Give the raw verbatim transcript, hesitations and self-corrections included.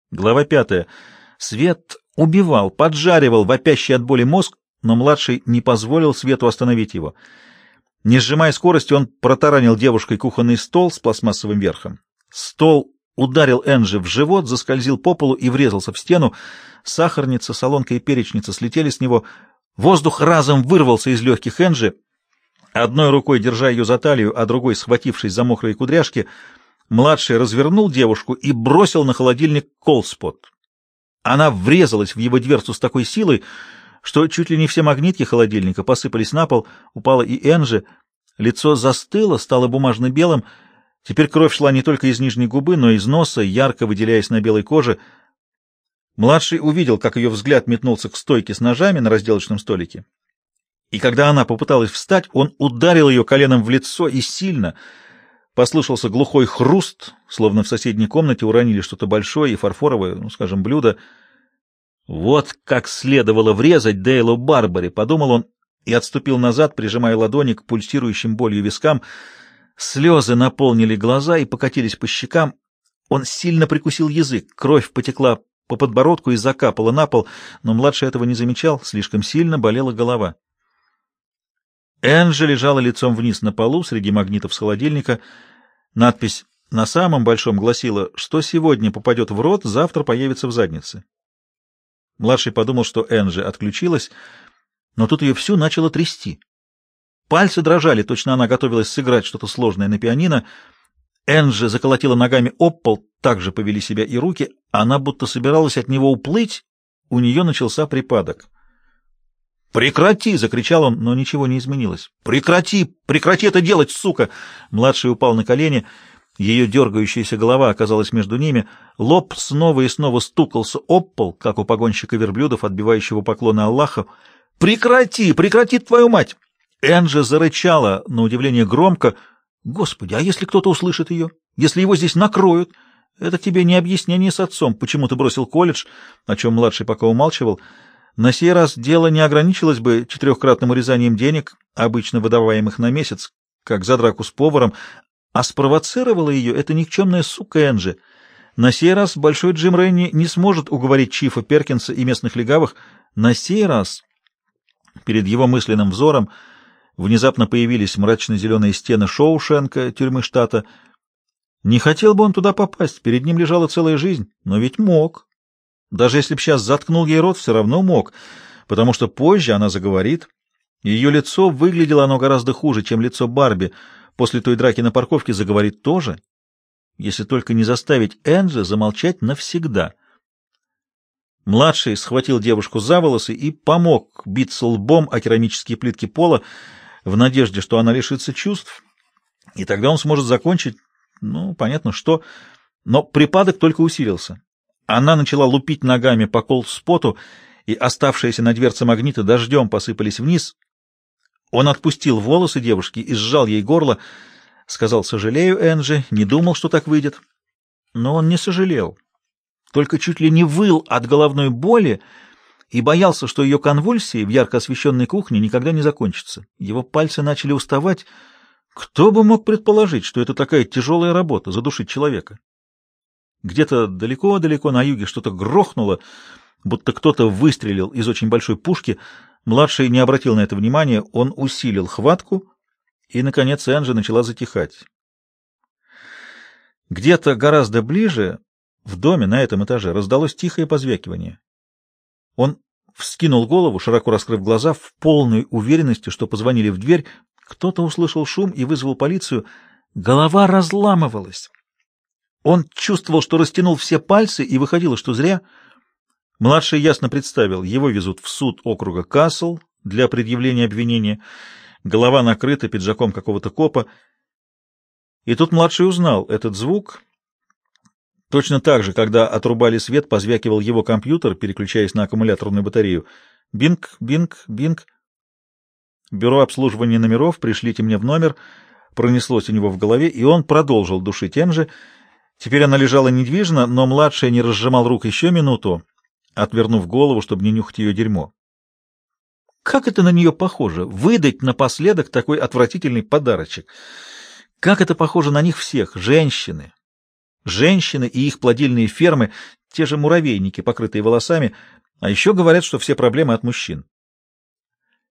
Глава пятая. Свет убивал, поджаривал вопящий от боли мозг, но младший не позволил Свету остановить его. Не сжимая скорости, он протаранил девушкой кухонный стол с пластмассовым верхом. Стол ударил Энджи в живот, заскользил по полу и врезался в стену. Сахарница, солонка и перечница слетели с него. Воздух разом вырвался из легких Энджи. Одной рукой, держа ее за талию, а другой, схватившись за мокрые кудряшки, младший развернул девушку и бросил на холодильник колспот. Она врезалась в его дверцу с такой силой, что чуть ли не все магнитки холодильника посыпались на пол, упала и Энджи. Лицо застыло, стало бумажно-белым. Теперь кровь шла не только из нижней губы, но и из носа, ярко выделяясь на белой коже. Младший увидел, как ее взгляд метнулся к стойке с ножами на разделочном столике. И когда она попыталась встать, он ударил ее коленом в лицо и сильно. Послышался глухой хруст, словно в соседней комнате уронили что-то большое и фарфоровое, ну, скажем, блюдо. Вот как следовало врезать Дейлу Барбаре, подумал он и отступил назад, прижимая ладони к пульсирующим болью вискам. Слезы наполнили глаза и покатились по щекам. Он сильно прикусил язык, кровь потекла по подбородку и закапала на пол, но младший этого не замечал, слишком сильно болела голова. Энджи лежала лицом вниз на полу среди магнитов с холодильника. Надпись на самом большом гласила: что сегодня попадет в рот, завтра появится в заднице. Младший подумал, что Энджи отключилась, но тут ее всю начало трясти. Пальцы дрожали, точно она готовилась сыграть что-то сложное на пианино. Энджи заколотила ногами об пол, так же повели себя и руки. Она будто собиралась от него уплыть, у нее начался припадок. «Прекрати!» — закричал он, но ничего не изменилось. «Прекрати! Прекрати это делать, сука!» Младший упал на колени, ее дергающаяся голова оказалась между ними, лоб снова и снова стукался об пол, как у погонщика верблюдов, отбивающего поклоны Аллаху. «Прекрати! Прекрати, твою мать!» Энджи зарычала, на удивление громко. «Господи, а если кто-то услышит ее? Если его здесь накроют? Это тебе не объяснение с отцом, почему ты бросил колледж», о чем младший пока умалчивал. На сей раз дело не ограничилось бы четырехкратным урезанием денег, обычно выдаваемых на месяц, как за драку с поваром, а спровоцировала ее эта никчемная сука Энджи. На сей раз большой Джим Ренни не сможет уговорить Чифа Перкинса и местных легавых. На сей раз перед его мысленным взором внезапно появились мрачно-зеленые стены Шоушенка, тюрьмы штата. Не хотел бы он туда попасть, перед ним лежала целая жизнь, но ведь мог. Даже если б сейчас заткнул ей рот, все равно мог, потому что позже она заговорит. Ее лицо выглядело оно гораздо хуже, чем лицо Барби. После той драки на парковке заговорит тоже, если только не заставить Энджи замолчать навсегда. Младший схватил девушку за волосы и помог биться лбом о керамические плитки пола в надежде, что она лишится чувств, и тогда он сможет закончить, ну, понятно что, но припадок только усилился. Она начала лупить ногами по колспоту, и оставшиеся на дверце магниты дождем посыпались вниз. Он отпустил волосы девушки и сжал ей горло, сказал: «Сожалею, Энджи, не думал, что так выйдет». Но он не сожалел, только чуть ли не выл от головной боли и боялся, что ее конвульсии в ярко освещенной кухне никогда не закончатся. Его пальцы начали уставать. Кто бы мог предположить, что это такая тяжелая работа — задушить человека? Где-то далеко-далеко на юге что-то грохнуло, будто кто-то выстрелил из очень большой пушки. Младший не обратил на это внимания, он усилил хватку, и, наконец, Энджи начала затихать. Где-то гораздо ближе, в доме на этом этаже, раздалось тихое позвякивание. Он вскинул голову, широко раскрыв глаза, в полной уверенности, что позвонили в дверь. Кто-то услышал шум и вызвал полицию. Голова разламывалась. Он чувствовал, что растянул все пальцы, и выходило, что зря. Младший ясно представил, его везут в суд округа Касл для предъявления обвинения. Голова накрыта пиджаком какого-то копа. И тут младший узнал этот звук. Точно так же, когда отрубали свет, позвякивал его компьютер, переключаясь на аккумуляторную батарею. Бинг, бинг, бинг. Бюро обслуживания номеров, пришлите мне в номер, пронеслось у него в голове, и он продолжил душить Энджи. Теперь она лежала недвижно, но младший не разжимал рук еще минуту, отвернув голову, чтобы не нюхать ее дерьмо. Как это на нее похоже, выдать напоследок такой отвратительный подарочек? Как это похоже на них всех, женщины! Женщины и их плодильные фермы, те же муравейники, покрытые волосами, а еще говорят, что все проблемы от мужчин.